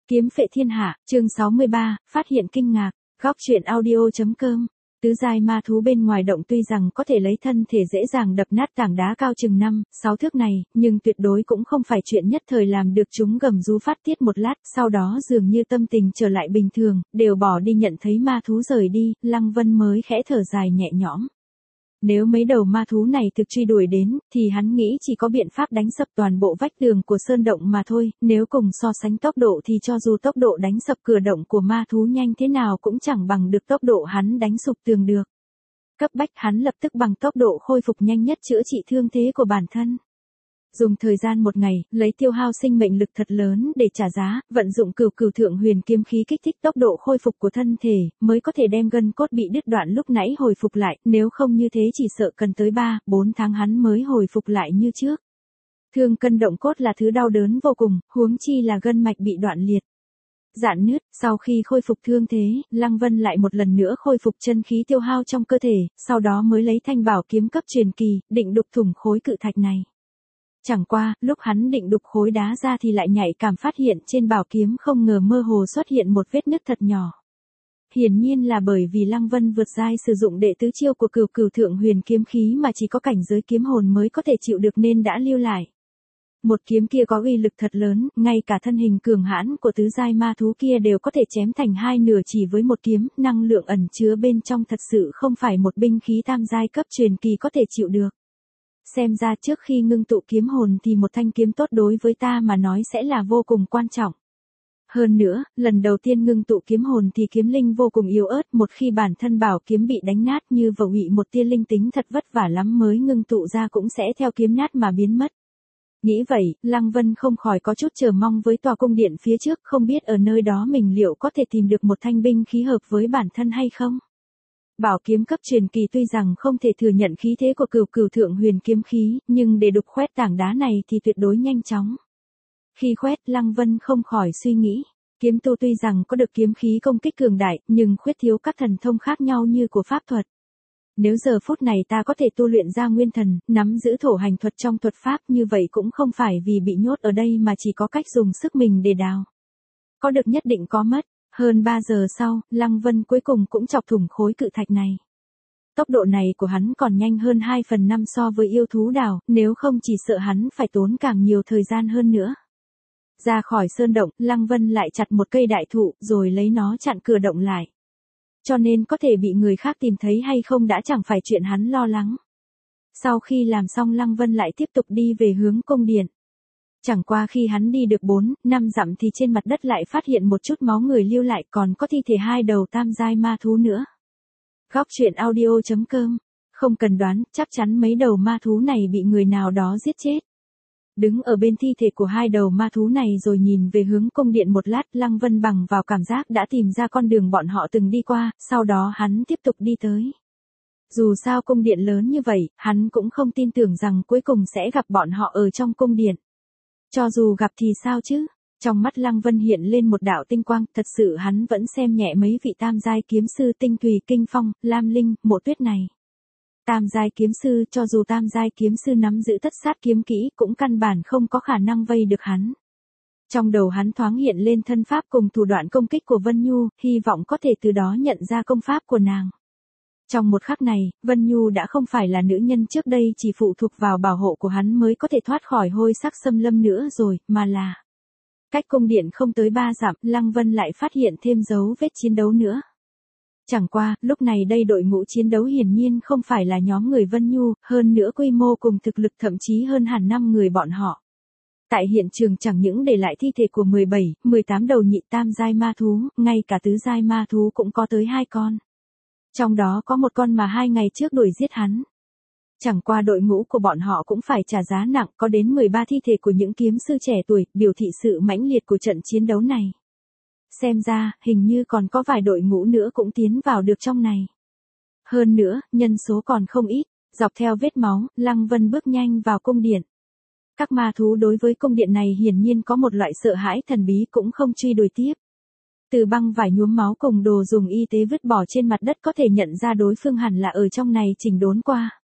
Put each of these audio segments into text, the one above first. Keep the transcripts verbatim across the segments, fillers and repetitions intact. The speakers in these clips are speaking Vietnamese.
Kiếm phệ thiên hạ, chương sáu mươi ba, phát hiện kinh ngạc, góc truyện audio.com. Tứ giai ma thú bên ngoài động tuy rằng có thể lấy thân thể dễ dàng đập nát tảng đá cao chừng năm, sáu thước này, nhưng tuyệt đối cũng không phải chuyện nhất thời làm được chúng gầm rú phát tiết một lát, sau đó dường như tâm tình trở lại bình thường, đều bỏ đi nhận thấy ma thú rời đi, Lăng Vân mới khẽ thở dài nhẹ nhõm. Nếu mấy đầu ma thú này thực truy đuổi đến, thì hắn nghĩ chỉ có biện pháp đánh sập toàn bộ vách tường của sơn động mà thôi, nếu cùng so sánh tốc độ thì cho dù tốc độ đánh sập cửa động của ma thú nhanh thế nào cũng chẳng bằng được tốc độ hắn đánh sụp tường được. Cấp bách hắn lập tức bằng tốc độ khôi phục nhanh nhất chữa trị thương thế của bản thân. Dùng thời gian một ngày, lấy tiêu hao sinh mệnh lực thật lớn để trả giá, vận dụng cửu cửu thượng huyền kiếm khí kích thích tốc độ khôi phục của thân thể, mới có thể đem gân cốt bị đứt đoạn lúc nãy hồi phục lại, nếu không như thế chỉ sợ cần tới ba, bốn tháng hắn mới hồi phục lại như trước. Thương cân động cốt là thứ đau đớn vô cùng, huống chi là gân mạch bị đoạn liệt. Dạn nứt, sau khi khôi phục thương thế, Lăng Vân lại một lần nữa khôi phục chân khí tiêu hao trong cơ thể, sau đó mới lấy thanh bảo kiếm cấp truyền kỳ, định đục thủng khối cự thạch này. Chẳng qua, lúc hắn định đục khối đá ra thì lại nhạy cảm phát hiện trên bảo kiếm không ngờ mơ hồ xuất hiện một vết nứt thật nhỏ. Hiển nhiên là bởi vì Lăng Vân vượt giai sử dụng đệ tứ chiêu của cửu cửu thượng huyền kiếm khí mà chỉ có cảnh giới kiếm hồn mới có thể chịu được nên đã lưu lại. Một kiếm kia có uy lực thật lớn, ngay cả thân hình cường hãn của tứ giai ma thú kia đều có thể chém thành hai nửa chỉ với một kiếm, năng lượng ẩn chứa bên trong thật sự không phải một binh khí tam giai cấp truyền kỳ có thể chịu được. Xem ra trước khi ngưng tụ kiếm hồn thì một thanh kiếm tốt đối với ta mà nói sẽ là vô cùng quan trọng. Hơn nữa, lần đầu tiên ngưng tụ kiếm hồn thì kiếm linh vô cùng yếu ớt, một khi bản thân bảo kiếm bị đánh nát như vỡ bị một tia linh tính thật vất vả lắm mới ngưng tụ ra cũng sẽ theo kiếm nát mà biến mất. Nghĩ vậy, Lăng Vân không khỏi có chút chờ mong với tòa cung điện phía trước, không biết ở nơi đó mình liệu có thể tìm được một thanh binh khí hợp với bản thân hay không. Bảo kiếm cấp truyền kỳ tuy rằng không thể thừa nhận khí thế của cửu cửu thượng huyền kiếm khí, nhưng để đục khoét tảng đá này thì tuyệt đối nhanh chóng. Khi khoét, Lăng Vân không khỏi suy nghĩ, kiếm tu tuy rằng có được kiếm khí công kích cường đại, nhưng khuyết thiếu các thần thông khác nhau như của pháp thuật. Nếu giờ phút này ta có thể tu luyện ra nguyên thần, nắm giữ thổ hành thuật trong thuật pháp như vậy cũng không phải vì bị nhốt ở đây mà chỉ có cách dùng sức mình để đào. Có được nhất định có mất. Hơn ba giờ sau, Lăng Vân cuối cùng cũng chọc thủng khối cự thạch này. Tốc độ này của hắn còn nhanh hơn hai phần năm so với yêu thú đào, nếu không chỉ sợ hắn phải tốn càng nhiều thời gian hơn nữa. Ra khỏi sơn động, Lăng Vân lại chặt một cây đại thụ, rồi lấy nó chặn cửa động lại. Cho nên có thể bị người khác tìm thấy hay không đã chẳng phải chuyện hắn lo lắng. Sau khi làm xong Lăng Vân lại tiếp tục đi về hướng cung điện. Chẳng qua khi hắn đi được bốn, năm dặm thì trên mặt đất lại phát hiện một chút máu người lưu lại, còn có thi thể hai đầu tam giai ma thú nữa. Góc truyện audio.com. Không cần đoán, chắc chắn mấy đầu ma thú này bị người nào đó giết chết. Đứng ở bên thi thể của hai đầu ma thú này rồi nhìn về hướng cung điện một lát, Lăng Vân bằng vào cảm giác đã tìm ra con đường bọn họ từng đi qua, sau đó hắn tiếp tục đi tới. Dù sao cung điện lớn như vậy, hắn cũng không tin tưởng rằng cuối cùng sẽ gặp bọn họ ở trong cung điện. Cho dù gặp thì sao chứ? Trong mắt Lăng Vân hiện lên một đạo tinh quang, thật sự hắn vẫn xem nhẹ mấy vị tam giai kiếm sư Tinh Tùy, Kinh Phong, Lam Linh, Mộ Tuyết này. Tam giai kiếm sư, cho dù tam giai kiếm sư nắm giữ thất sát kiếm kỹ, cũng căn bản không có khả năng vây được hắn. Trong đầu hắn thoáng hiện lên thân pháp cùng thủ đoạn công kích của Vân Nhu, hy vọng có thể từ đó nhận ra công pháp của nàng. Trong một khắc này, Vân Nhu đã không phải là nữ nhân trước đây chỉ phụ thuộc vào bảo hộ của hắn mới có thể thoát khỏi hôi sắc xâm lâm nữa rồi, mà là cách cung điện không tới ba dặm, Lăng Vân lại phát hiện thêm dấu vết chiến đấu nữa. Chẳng qua, lúc này đây đội ngũ chiến đấu hiển nhiên không phải là nhóm người Vân Nhu, hơn nữa quy mô cùng thực lực thậm chí hơn hẳn năm người bọn họ. Tại hiện trường chẳng những để lại thi thể của mười bảy, mười tám đầu nhị tam giai ma thú, ngay cả tứ giai ma thú cũng có tới hai con. Trong đó có một con mà hai ngày trước đuổi giết hắn. Chẳng qua đội ngũ của bọn họ cũng phải trả giá nặng, có đến mười ba thi thể của những kiếm sư trẻ tuổi, biểu thị sự mãnh liệt của trận chiến đấu này. Xem ra, hình như còn có vài đội ngũ nữa cũng tiến vào được trong này. Hơn nữa, nhân số còn không ít, dọc theo vết máu, Lăng Vân bước nhanh vào cung điện. Các ma thú đối với cung điện này hiển nhiên có một loại sợ hãi thần bí cũng không truy đuổi tiếp. Từ băng vải nhuốm máu cùng đồ dùng y tế vứt bỏ trên mặt đất có thể nhận ra đối phương hẳn là ở trong này chỉnh đốn qua.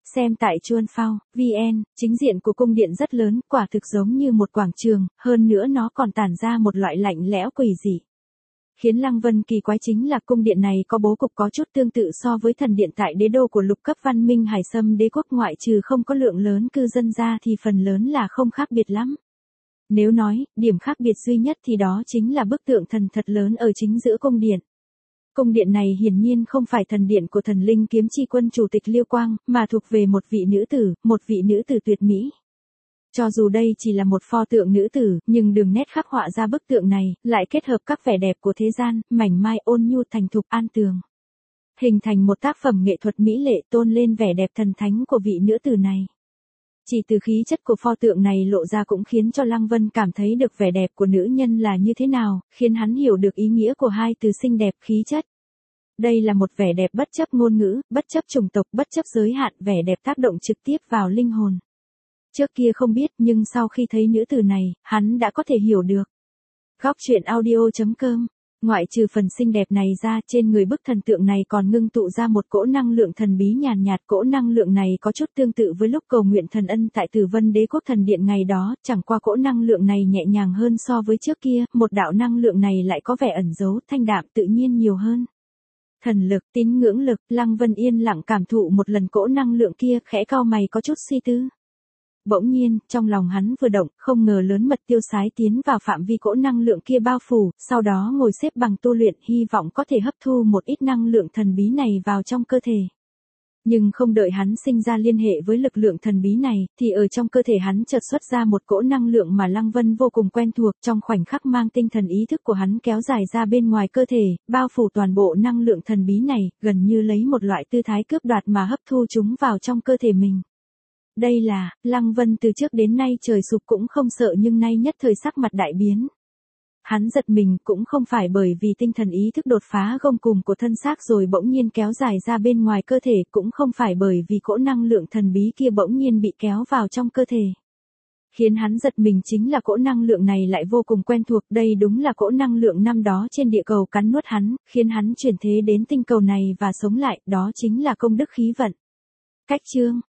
Xem tại chuan phao chấm vn, chính diện của cung điện rất lớn, quả thực giống như một quảng trường, hơn nữa nó còn tản ra một loại lạnh lẽo quỷ dị. Khiến Lăng Vân kỳ quái chính là cung điện này có bố cục có chút tương tự so với thần điện tại đế đô của lục cấp văn minh Hải Sâm đế quốc, ngoại trừ không có lượng lớn cư dân ra thì phần lớn là không khác biệt lắm. Nếu nói, điểm khác biệt duy nhất thì đó chính là bức tượng thần thật lớn ở chính giữa cung điện. Cung điện này hiển nhiên không phải thần điện của thần linh kiếm chi quân chủ tịch Liêu Quang, mà thuộc về một vị nữ tử, một vị nữ tử tuyệt mỹ. Cho dù đây chỉ là một pho tượng nữ tử, nhưng đường nét khắc họa ra bức tượng này, lại kết hợp các vẻ đẹp của thế gian, mảnh mai ôn nhu thành thục an tường. Hình thành một tác phẩm nghệ thuật mỹ lệ tôn lên vẻ đẹp thần thánh của vị nữ tử này. Chỉ từ khí chất của pho tượng này lộ ra cũng khiến cho Lăng Vân cảm thấy được vẻ đẹp của nữ nhân là như thế nào, khiến hắn hiểu được ý nghĩa của hai từ xinh đẹp, khí chất. Đây là một vẻ đẹp bất chấp ngôn ngữ, bất chấp chủng tộc, bất chấp giới hạn, vẻ đẹp tác động trực tiếp vào linh hồn. Trước kia không biết nhưng sau khi thấy nữ tử này, hắn đã có thể hiểu được. Góc truyện audio chấm com. Ngoại trừ phần xinh đẹp này ra, trên người bức thần tượng này còn ngưng tụ ra một cỗ năng lượng thần bí nhàn nhạt, cỗ năng lượng này có chút tương tự với lúc cầu nguyện thần ân tại Tử Vân Đế quốc thần điện ngày đó, chẳng qua cỗ năng lượng này nhẹ nhàng hơn so với trước kia, một đạo năng lượng này lại có vẻ ẩn giấu, thanh đạm tự nhiên nhiều hơn. Thần lực, tín ngưỡng lực, Lăng Vân yên lặng cảm thụ một lần cỗ năng lượng kia, khẽ cau mày có chút suy tư. Bỗng nhiên, trong lòng hắn vừa động, không ngờ lớn mật tiêu sái tiến vào phạm vi cỗ năng lượng kia bao phủ, sau đó ngồi xếp bằng tu luyện, hy vọng có thể hấp thu một ít năng lượng thần bí này vào trong cơ thể. Nhưng không đợi hắn sinh ra liên hệ với lực lượng thần bí này, thì ở trong cơ thể hắn chợt xuất ra một cỗ năng lượng mà Lăng Vân vô cùng quen thuộc, trong khoảnh khắc mang tinh thần ý thức của hắn kéo dài ra bên ngoài cơ thể, bao phủ toàn bộ năng lượng thần bí này, gần như lấy một loại tư thái cướp đoạt mà hấp thu chúng vào trong cơ thể mình. Đây là, Lăng Vân từ trước đến nay trời sụp cũng không sợ nhưng nay nhất thời sắc mặt đại biến. Hắn giật mình cũng không phải bởi vì tinh thần ý thức đột phá gông cùm của thân xác rồi bỗng nhiên kéo dài ra bên ngoài cơ thể, cũng không phải bởi vì cỗ năng lượng thần bí kia bỗng nhiên bị kéo vào trong cơ thể. Khiến hắn giật mình chính là cỗ năng lượng này lại vô cùng quen thuộc, đây đúng là cỗ năng lượng năm đó trên địa cầu cắn nuốt hắn, khiến hắn chuyển thế đến tinh cầu này và sống lại, đó chính là công đức khí vận. Cách chương